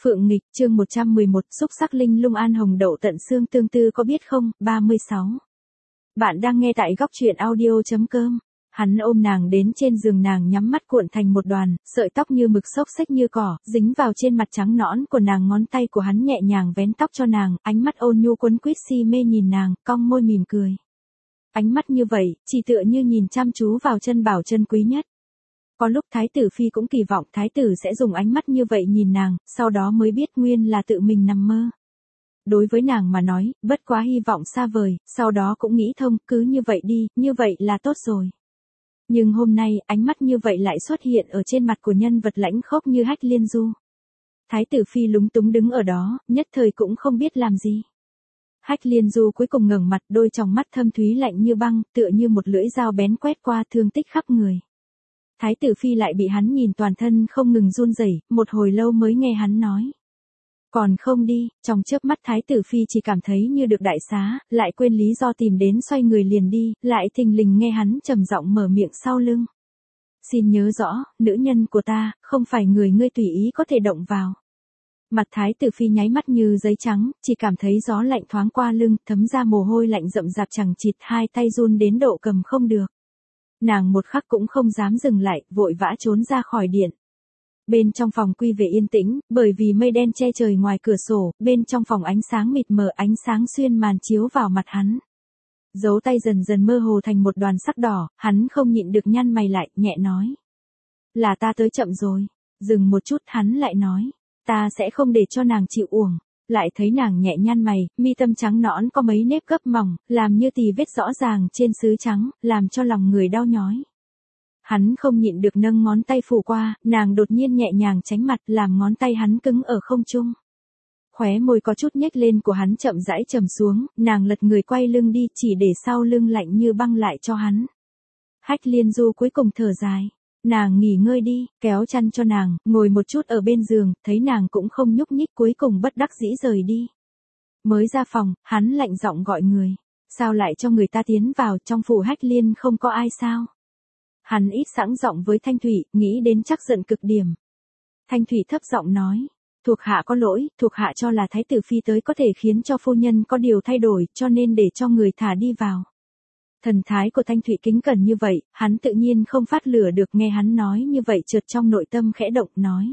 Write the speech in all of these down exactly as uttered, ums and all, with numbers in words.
Phượng nghịch, chương một trăm mười một, xúc sắc linh lung an hồng đậu tận xương tương tư có biết không, ba mươi sáu. Bạn đang nghe tại góc truyện audio.com. Hắn ôm nàng đến trên giường, nàng nhắm mắt cuộn thành một đoàn, sợi tóc như mực xốc xếch như cỏ, dính vào trên mặt trắng nõn của nàng, ngón tay của hắn nhẹ nhàng vén tóc cho nàng, ánh mắt ôn nhu quấn quýt si mê nhìn nàng, cong môi mỉm cười. Ánh mắt như vậy, chỉ tựa như nhìn chăm chú vào chân bảo chân quý nhất. Có lúc Thái tử Phi cũng kỳ vọng Thái tử sẽ dùng ánh mắt như vậy nhìn nàng, sau đó mới biết nguyên là tự mình nằm mơ. Đối với nàng mà nói, bất quá hy vọng xa vời, sau đó cũng nghĩ thông, cứ như vậy đi, như vậy là tốt rồi. Nhưng hôm nay, ánh mắt như vậy lại xuất hiện ở trên mặt của nhân vật lãnh khốc như Hách Liên Du. Thái tử Phi lúng túng đứng ở đó, nhất thời cũng không biết làm gì. Hách Liên Du cuối cùng ngẩng mặt, đôi tròng mắt thâm thúy lạnh như băng, tựa như một lưỡi dao bén quét qua, thương tích khắp người. Thái tử Phi lại bị hắn nhìn toàn thân không ngừng run rẩy, một hồi lâu mới nghe hắn nói. Còn không đi, trong chớp mắt Thái tử Phi chỉ cảm thấy như được đại xá, lại quên lý do tìm đến xoay người liền đi, lại thình lình nghe hắn trầm giọng mở miệng sau lưng. Xin nhớ rõ, nữ nhân của ta, không phải người ngươi tùy ý có thể động vào. Mặt Thái tử Phi nháy mắt như giấy trắng, chỉ cảm thấy gió lạnh thoáng qua lưng, thấm ra mồ hôi lạnh rậm rạp chằng chịt, hai tay run đến độ cầm không được. Nàng một khắc cũng không dám dừng lại, vội vã trốn ra khỏi điện. Bên trong phòng quy về yên tĩnh, bởi vì mây đen che trời ngoài cửa sổ, bên trong phòng ánh sáng mịt mờ, ánh sáng xuyên màn chiếu vào mặt hắn. Dấu tay dần dần mơ hồ thành một đoàn sắc đỏ, hắn không nhịn được nhăn mày lại, nhẹ nói. Là ta tới chậm rồi. Dừng một chút, hắn lại nói. Ta sẽ không để cho nàng chịu uổng. Lại thấy nàng nhẹ nhăn mày, mi tâm trắng nõn có mấy nếp gấp mỏng, làm như tì vết rõ ràng trên sứ trắng, làm cho lòng người đau nhói. Hắn không nhịn được nâng ngón tay phủ qua, nàng đột nhiên nhẹ nhàng tránh mặt, làm ngón tay hắn cứng ở không trung. Khóe môi có chút nhếch lên của hắn chậm rãi trầm xuống, nàng lật người quay lưng đi, chỉ để sau lưng lạnh như băng lại cho hắn. Hách Liên Du cuối cùng thở dài. Nàng nghỉ ngơi đi, kéo chăn cho nàng, ngồi một chút ở bên giường, thấy nàng cũng không nhúc nhích, cuối cùng bất đắc dĩ rời đi. Mới ra phòng, hắn lạnh giọng gọi người. Sao lại cho người ta tiến vào, trong phủ Hách Liên không có ai sao? Hắn ít sẵn giọng với Thanh Thủy, nghĩ đến chắc giận cực điểm. Thanh Thủy thấp giọng nói. Thuộc hạ có lỗi, thuộc hạ cho là Thái tử Phi tới có thể khiến cho phu nhân có điều thay đổi, cho nên để cho người thả đi vào. Thần thái của Thanh Thủy kính cẩn như vậy, hắn tự nhiên không phát lửa được, nghe hắn nói như vậy chợt trong nội tâm khẽ động, nói.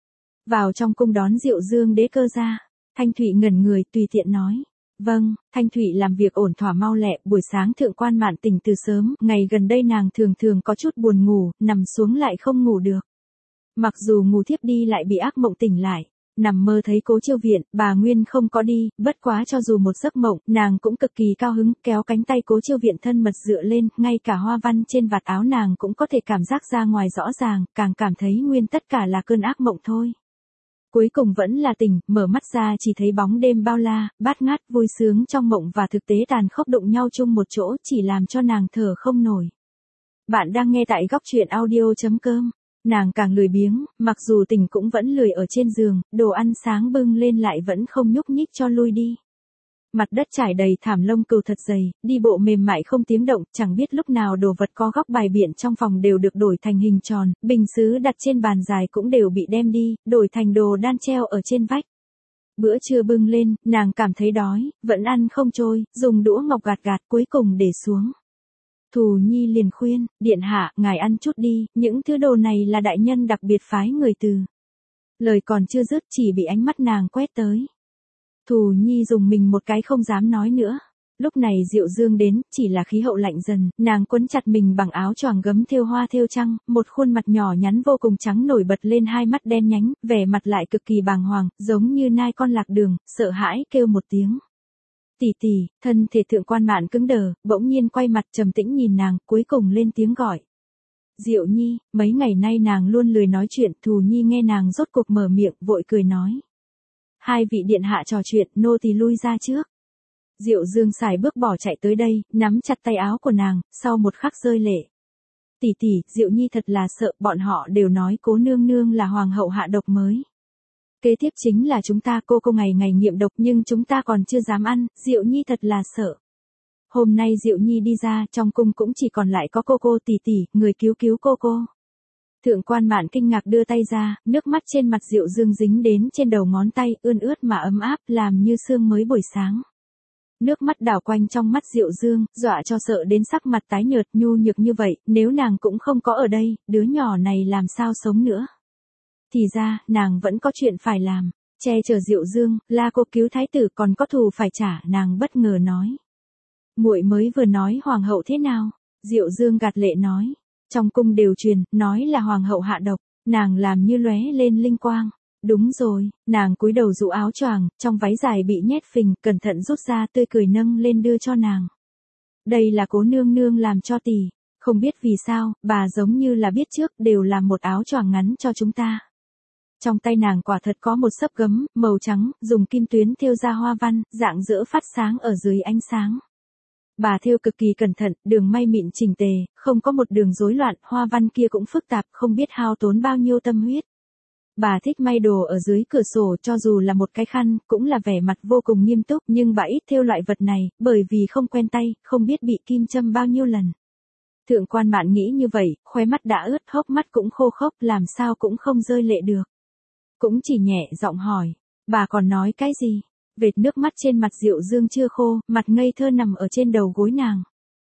Vào trong cung đón Diệu Dương đế cơ ra. Thanh Thủy ngẩn người, tùy tiện nói. Vâng, Thanh Thủy làm việc ổn thỏa mau lẹ, buổi sáng thượng quan Mạn tỉnh từ sớm, ngày gần đây nàng thường thường có chút buồn ngủ, nằm xuống lại không ngủ được. Mặc dù ngủ thiếp đi lại bị ác mộng tỉnh lại. Nằm mơ thấy Cố Chiêu Viện, bà Nguyên không có đi, bất quá cho dù một giấc mộng, nàng cũng cực kỳ cao hứng, kéo cánh tay Cố Chiêu Viện thân mật dựa lên, ngay cả hoa văn trên vạt áo nàng cũng có thể cảm giác ra ngoài rõ ràng, càng cảm thấy nguyên tất cả là cơn ác mộng thôi. Cuối cùng vẫn là tỉnh, mở mắt ra chỉ thấy bóng đêm bao la, bát ngát, vui sướng trong mộng và thực tế tàn khốc đụng nhau chung một chỗ, chỉ làm cho nàng thở không nổi. Bạn đang nghe tại góc truyện audio.com. Nàng càng lười biếng, mặc dù tỉnh cũng vẫn lười ở trên giường, đồ ăn sáng bưng lên lại vẫn không nhúc nhích cho lui đi. Mặt đất trải đầy thảm lông cừu thật dày, đi bộ mềm mại không tiếng động, chẳng biết lúc nào đồ vật có góc bài biện trong phòng đều được đổi thành hình tròn, bình sứ đặt trên bàn dài cũng đều bị đem đi, đổi thành đồ đan treo ở trên vách. Bữa trưa bưng lên, nàng cảm thấy đói, vẫn ăn không trôi, dùng đũa ngọc gạt gạt cuối cùng để xuống. Thù Nhi liền khuyên, điện hạ, ngài ăn chút đi, những thứ đồ này là đại nhân đặc biệt phái người từ. Lời còn chưa dứt chỉ bị ánh mắt nàng quét tới. Thù Nhi dùng mình một cái không dám nói nữa. Lúc này Diệu Dương đến, chỉ là khí hậu lạnh dần, nàng quấn chặt mình bằng áo choàng gấm thêu hoa thêu trăng, một khuôn mặt nhỏ nhắn vô cùng trắng nổi bật lên, hai mắt đen nhánh, vẻ mặt lại cực kỳ bàng hoàng, giống như nai con lạc đường, sợ hãi kêu một tiếng. Tỷ tỷ, thân thể thượng quan Mạn cứng đờ, bỗng nhiên quay mặt trầm tĩnh nhìn nàng, cuối cùng lên tiếng gọi. Diệu Nhi, mấy ngày nay nàng luôn lười nói chuyện, Thù Nhi nghe nàng rốt cuộc mở miệng, vội cười nói. Hai vị điện hạ trò chuyện, nô tỳ lui ra trước. Diệu Dương xài bước bỏ chạy tới đây, nắm chặt tay áo của nàng, sau một khắc rơi lệ. Tỷ tỷ, Diệu Nhi thật là sợ, bọn họ đều nói Cố nương nương là hoàng hậu hạ độc mới. Kế tiếp chính là chúng ta, cô cô ngày ngày nghiệm độc nhưng chúng ta còn chưa dám ăn, Diệu Nhi thật là sợ. Hôm nay Diệu Nhi đi ra, trong cung cũng chỉ còn lại có cô cô tỷ tỷ, người cứu cứu cô cô. Thượng quan Mạn kinh ngạc đưa tay ra, nước mắt trên mặt Diệu Dương dính đến trên đầu ngón tay, ươn ướt mà ấm áp, làm như sương mới buổi sáng. Nước mắt đảo quanh trong mắt Diệu Dương, dọa cho sợ đến sắc mặt tái nhợt nhu nhược như vậy, nếu nàng cũng không có ở đây, đứa nhỏ này làm sao sống nữa. Thì ra, nàng vẫn có chuyện phải làm, che chở Diệu Dương, la cô cứu thái tử còn có thù phải trả, nàng bất ngờ nói. Muội mới vừa nói hoàng hậu thế nào? Diệu Dương gạt lệ nói. Trong cung đều truyền, nói là hoàng hậu hạ độc, nàng làm như lóe lên linh quang. Đúng rồi, nàng cúi đầu rũ áo choàng, trong váy dài bị nhét phình, cẩn thận rút ra tươi cười nâng lên đưa cho nàng. Đây là cố nương nương làm cho tỷ, không biết vì sao, bà giống như là biết trước đều làm một áo choàng ngắn cho chúng ta. Trong tay nàng quả thật có một xấp gấm, màu trắng, dùng kim tuyến thêu ra hoa văn, dạng dỡ phát sáng ở dưới ánh sáng. Bà thêu cực kỳ cẩn thận, đường may mịn chỉnh tề, không có một đường rối loạn, hoa văn kia cũng phức tạp, không biết hao tốn bao nhiêu tâm huyết. Bà thích may đồ ở dưới cửa sổ cho dù là một cái khăn, cũng là vẻ mặt vô cùng nghiêm túc, nhưng bà ít thêu loại vật này, bởi vì không quen tay, không biết bị kim châm bao nhiêu lần. Thượng quan Mạn nghĩ như vậy, khóe mắt đã ướt, hốc mắt cũng khô khốc, làm sao cũng không rơi lệ được. Cũng chỉ nhẹ giọng hỏi, bà còn nói cái gì? Vệt nước mắt trên mặt Diệu Dương chưa khô, mặt ngây thơ nằm ở trên đầu gối nàng.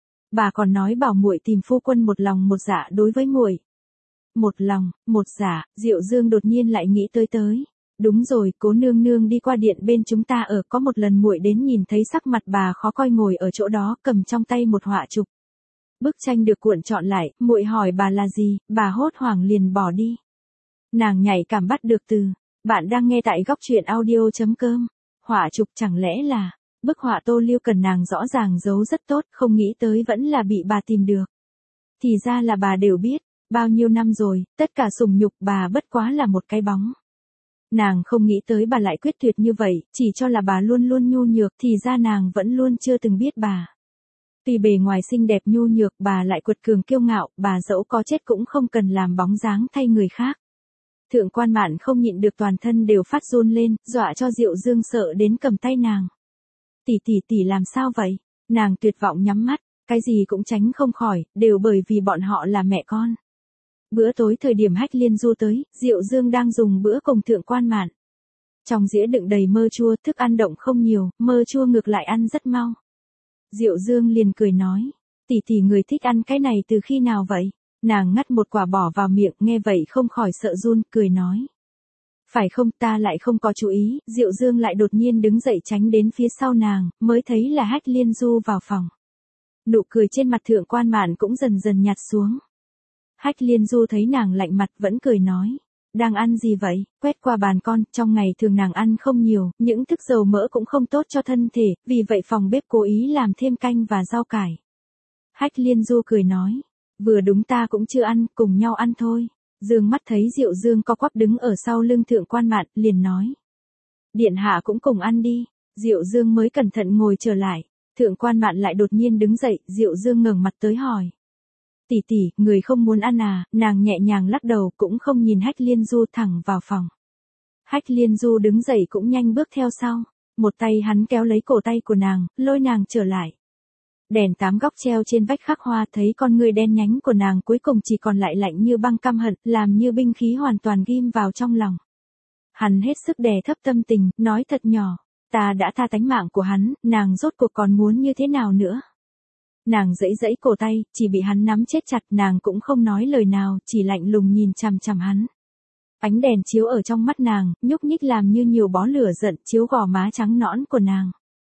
Bà còn nói bảo muội tìm phu quân một lòng một dạ đối với muội. Một lòng, một dạ, Diệu Dương đột nhiên lại nghĩ tới tới. Đúng rồi, cố nương nương đi qua điện bên chúng ta ở, có một lần muội đến nhìn thấy sắc mặt bà khó coi ngồi ở chỗ đó, cầm trong tay một họa chụp. Bức tranh được cuộn trọn lại, muội hỏi bà là gì, bà hốt hoảng liền bỏ đi. Nàng nhạy cảm bắt được từ. Bạn đang nghe tại góc truyện audio chấm com. Họa chụp chẳng lẽ là, bức họa Tô Liêu Cần nàng rõ ràng giấu rất tốt, không nghĩ tới vẫn là bị bà tìm được. Thì ra là bà đều biết, bao nhiêu năm rồi, tất cả sủng nhục bà bất quá là một cái bóng. Nàng không nghĩ tới bà lại quyết tuyệt như vậy, chỉ cho là bà luôn luôn nhu nhược, thì ra nàng vẫn luôn chưa từng biết bà. Tuy bề ngoài xinh đẹp nhu nhược, bà lại quật cường kiêu ngạo, bà dẫu có chết cũng không cần làm bóng dáng thay người khác. Thượng quan Mạn không nhịn được toàn thân đều phát run lên, dọa cho Diệu Dương sợ đến cầm tay nàng. Tỷ tỷ tỷ làm sao vậy? Nàng tuyệt vọng nhắm mắt, cái gì cũng tránh không khỏi, đều bởi vì bọn họ là mẹ con. Bữa tối thời điểm Hách Liên Du tới, Diệu Dương đang dùng bữa cùng thượng quan Mạn. Trong dĩa đựng đầy mơ chua, thức ăn động không nhiều, mơ chua ngược lại ăn rất mau. Diệu Dương liền cười nói, tỷ tỷ người thích ăn cái này từ khi nào vậy? Nàng ngắt một quả bỏ vào miệng, nghe vậy không khỏi sợ run, cười nói. Phải không, ta lại không có chú ý, Diệu Dương lại đột nhiên đứng dậy tránh đến phía sau nàng, mới thấy là Hách Liên Du vào phòng. Nụ cười trên mặt thượng quan Mạn cũng dần dần nhạt xuống. Hách Liên Du thấy nàng lạnh mặt vẫn cười nói. Đang ăn gì vậy, quét qua bàn con, trong ngày thường nàng ăn không nhiều, những thức dầu mỡ cũng không tốt cho thân thể, vì vậy phòng bếp cố ý làm thêm canh và rau cải. Hách Liên Du cười nói. Vừa đúng ta cũng chưa ăn, cùng nhau ăn thôi. Dương mắt thấy Diệu Dương co quắp đứng ở sau lưng thượng quan Mạn, liền nói. Điện hạ cũng cùng ăn đi. Diệu Dương mới cẩn thận ngồi trở lại. Thượng quan Mạn lại đột nhiên đứng dậy, Diệu Dương ngẩng mặt tới hỏi. Tỷ tỷ, người không muốn ăn à? Nàng nhẹ nhàng lắc đầu, cũng không nhìn Hách Liên Du, thẳng vào phòng. Hách Liên Du đứng dậy cũng nhanh bước theo sau. Một tay hắn kéo lấy cổ tay của nàng, lôi nàng trở lại. Đèn tám góc treo trên vách khắc hoa, thấy con người đen nhánh của nàng cuối cùng chỉ còn lại lạnh như băng căm hận, làm như binh khí hoàn toàn ghim vào trong lòng. Hắn hết sức đè thấp tâm tình, nói thật nhỏ, ta đã tha tánh mạng của hắn, nàng rốt cuộc còn muốn như thế nào nữa. Nàng giãy giãy cổ tay, chỉ bị hắn nắm chết chặt, nàng cũng không nói lời nào, chỉ lạnh lùng nhìn chằm chằm hắn. Ánh đèn chiếu ở trong mắt nàng, nhúc nhích làm như nhiều bó lửa giận, chiếu gò má trắng nõn của nàng.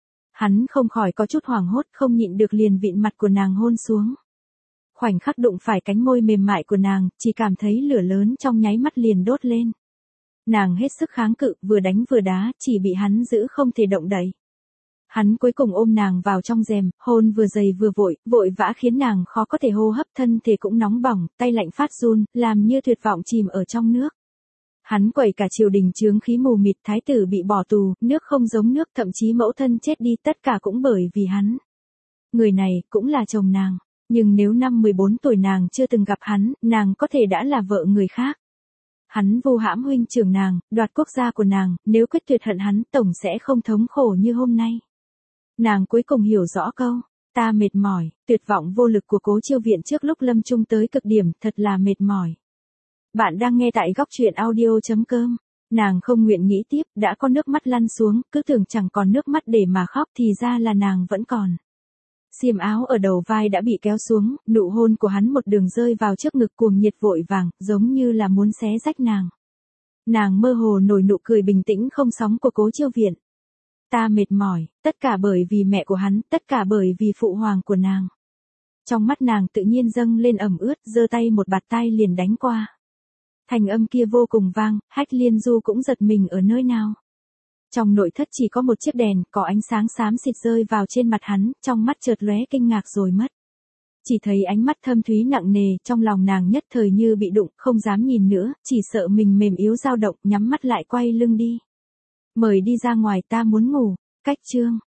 Hắn không khỏi có chút hoảng hốt, không nhịn được liền vịn mặt của nàng hôn xuống. Khoảnh khắc đụng phải cánh môi mềm mại của nàng, chỉ cảm thấy lửa lớn trong nháy mắt liền đốt lên. Nàng hết sức kháng cự, vừa đánh vừa đá, chỉ bị hắn giữ không thể động đậy. Hắn cuối cùng ôm nàng vào trong rèm, hôn vừa dày vừa vội, vội vã khiến nàng khó có thể hô hấp, thân thể cũng nóng bỏng, tay lạnh phát run, làm như tuyệt vọng chìm ở trong nước. Hắn quẩy cả triều đình chướng khí mù mịt, thái tử bị bỏ tù, nước không giống nước, thậm chí mẫu thân chết đi, tất cả cũng bởi vì hắn. Người này cũng là chồng nàng, nhưng nếu năm mười bốn tuổi nàng chưa từng gặp hắn, nàng có thể đã là vợ người khác. Hắn vu hãm huynh trưởng nàng, đoạt quốc gia của nàng, nếu quyết tuyệt hận hắn, tổng sẽ không thống khổ như hôm nay. Nàng cuối cùng hiểu rõ câu, ta mệt mỏi, tuyệt vọng vô lực của Cố Chiêu Viện trước lúc lâm chung tới cực điểm, thật là mệt mỏi. Bạn đang nghe tại góc chuyện audio chấm com. Nàng không nguyện nghĩ tiếp, đã có nước mắt lăn xuống, cứ tưởng chẳng còn nước mắt để mà khóc thì ra là nàng vẫn còn. Xiêm áo ở đầu vai đã bị kéo xuống, nụ hôn của hắn một đường rơi vào trước ngực cuồng nhiệt vội vàng, giống như là muốn xé rách nàng. Nàng mơ hồ nổi nụ cười bình tĩnh không sóng của Cố Chiêu Viện. Ta mệt mỏi, tất cả bởi vì mẹ của hắn, tất cả bởi vì phụ hoàng của nàng. Trong mắt nàng tự nhiên dâng lên ẩm ướt, giơ tay một bạt tai liền đánh qua. Thành âm kia vô cùng vang, Hách Liên Du cũng giật mình ở nơi nào. Trong nội thất chỉ có một chiếc đèn, có ánh sáng xám xịt rơi vào trên mặt hắn, trong mắt chợt lóe kinh ngạc rồi mất. Chỉ thấy ánh mắt thâm thúy nặng nề, trong lòng nàng nhất thời như bị đụng, không dám nhìn nữa, chỉ sợ mình mềm yếu dao động, nhắm mắt lại quay lưng đi. Mời đi ra ngoài, ta muốn ngủ. Cách chương